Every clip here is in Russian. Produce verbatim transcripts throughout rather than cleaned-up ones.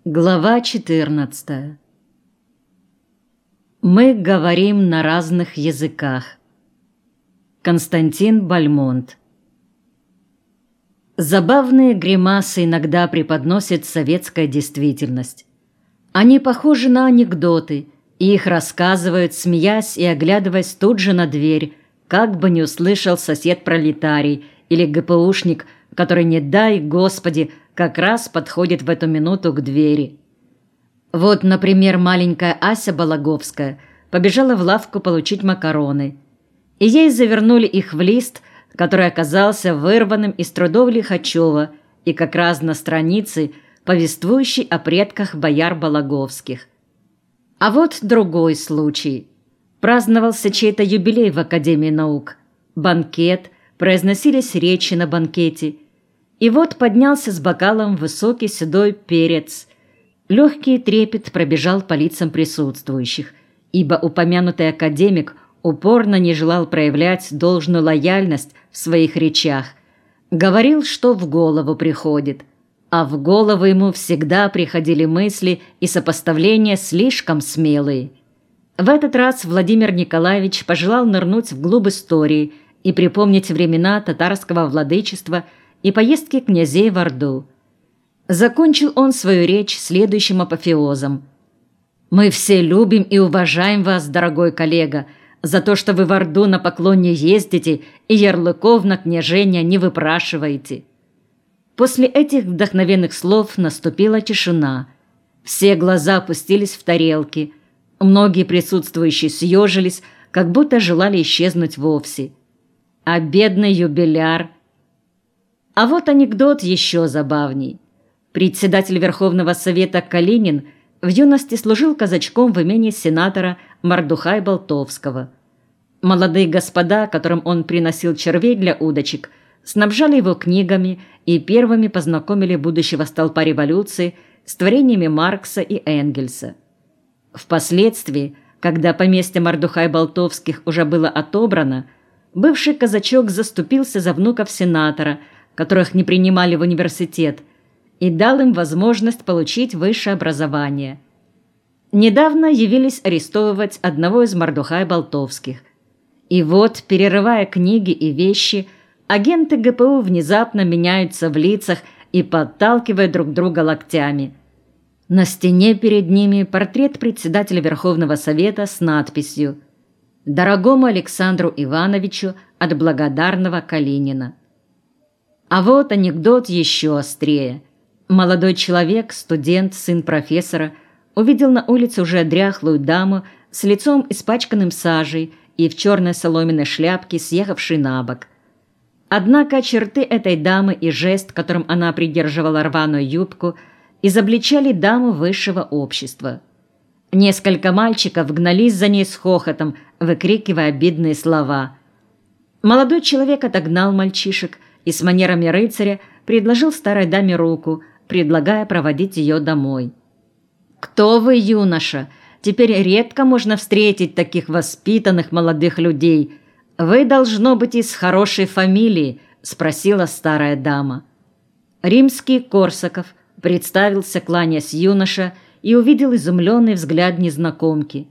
Глава четырнадцатая. Мы говорим на разных языках. Константин Бальмонт. Забавные гримасы иногда преподносит советская действительность. Они похожи на анекдоты, и их рассказывают, смеясь и оглядываясь тут же на дверь, как бы не услышал сосед-пролетарий или ГПУшник, который, не дай Господи, как раз подходит в эту минуту к двери. Вот, например, маленькая Ася Балаговская побежала в лавку получить макароны, и ей завернули их в лист, который оказался вырванным из трудов Лихачева и как раз на странице, повествующей о предках бояр Балаговских. А вот другой случай. Праздновался чей-то юбилей в Академии наук. Банкет, произносились речи на банкете. И вот поднялся с бокалом высокий седой перец. Легкий трепет пробежал по лицам присутствующих, ибо упомянутый академик упорно не желал проявлять должную лояльность в своих речах. Говорил, что в голову приходит. А в голову ему всегда приходили мысли и сопоставления слишком смелые. В этот раз Владимир Николаевич пожелал нырнуть вглубь истории и припомнить времена татарского владычества и поездки князей в Орду. Закончил он свою речь следующим апофеозом. «Мы все любим и уважаем вас, дорогой коллега, за то, что вы в Орду на поклоне ездите и ярлыков на княжения не выпрашиваете». После этих вдохновенных слов наступила тишина. Все глаза опустились в тарелки. Многие присутствующие съежились, как будто желали исчезнуть вовсе. А бедный юбиляр... А вот анекдот еще забавней. Председатель Верховного Совета Калинин в юности служил казачком в имении сенатора Мардухая Болтовского. Молодые господа, которым он приносил червей для удочек, снабжали его книгами и первыми познакомили будущего столпа революции с творениями Маркса и Энгельса. Впоследствии, когда поместье Мардухай-Болтовских уже было отобрано, бывший казачок заступился за внуков сенатора, которых не принимали в университет, и дал им возможность получить высшее образование. Недавно явились арестовывать одного из Мардухай-Болтовских. И вот, перерывая книги и вещи, агенты ГПУ внезапно меняются в лицах и подталкивают друг друга локтями. На стене перед ними портрет председателя Верховного Совета с надписью «Дорогому Александру Ивановичу от благодарного Калинина». А вот анекдот еще острее. Молодой человек, студент, сын профессора, увидел на улице уже дряхлую даму с лицом испачканным сажей и в черной соломенной шляпке, съехавшей на бок. Однако черты этой дамы и жест, которым она придерживала рваную юбку, изобличали даму высшего общества. Несколько мальчиков гнались за ней с хохотом, выкрикивая обидные слова. Молодой человек отогнал мальчишек и с манерами рыцаря предложил старой даме руку, предлагая проводить ее домой. «Кто вы, юноша? Теперь редко можно встретить таких воспитанных молодых людей. Вы, должно быть, из хорошей фамилии?» – спросила старая дама. Римский Корсаков представился, кланясь юноша, и увидел изумленный взгляд незнакомки.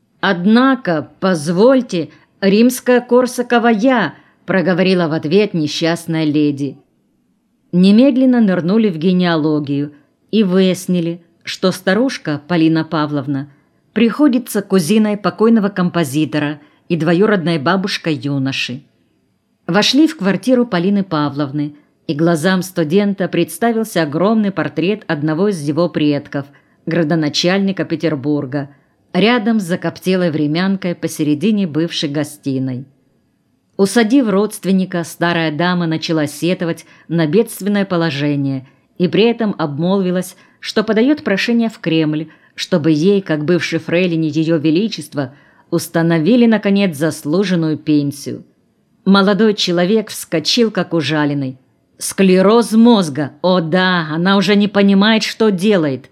«Однако, позвольте, римская Корсакова я!» – проговорила в ответ несчастная леди. Немедленно нырнули в генеалогию и выяснили, что старушка Полина Павловна приходится кузиной покойного композитора и двоюродной бабушкой юноши. Вошли в квартиру Полины Павловны, и глазам студента представился огромный портрет одного из его предков, градоначальника Петербурга, рядом с закоптелой времянкой посередине бывшей гостиной. Усадив родственника, старая дама начала сетовать на бедственное положение и при этом обмолвилась, что подает прошение в Кремль, чтобы ей, как бывшей фрейлине Ее Величества, установили, наконец, заслуженную пенсию. Молодой человек вскочил, как ужаленный. «Склероз мозга! О да, она уже не понимает, что делает!»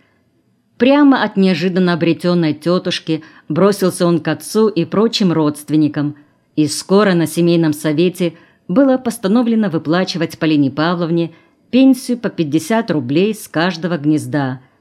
Прямо от неожиданно обретенной тетушки бросился он к отцу и прочим родственникам, и скоро на семейном совете было постановлено выплачивать Полине Павловне пенсию по пятьдесят рублей с каждого гнезда,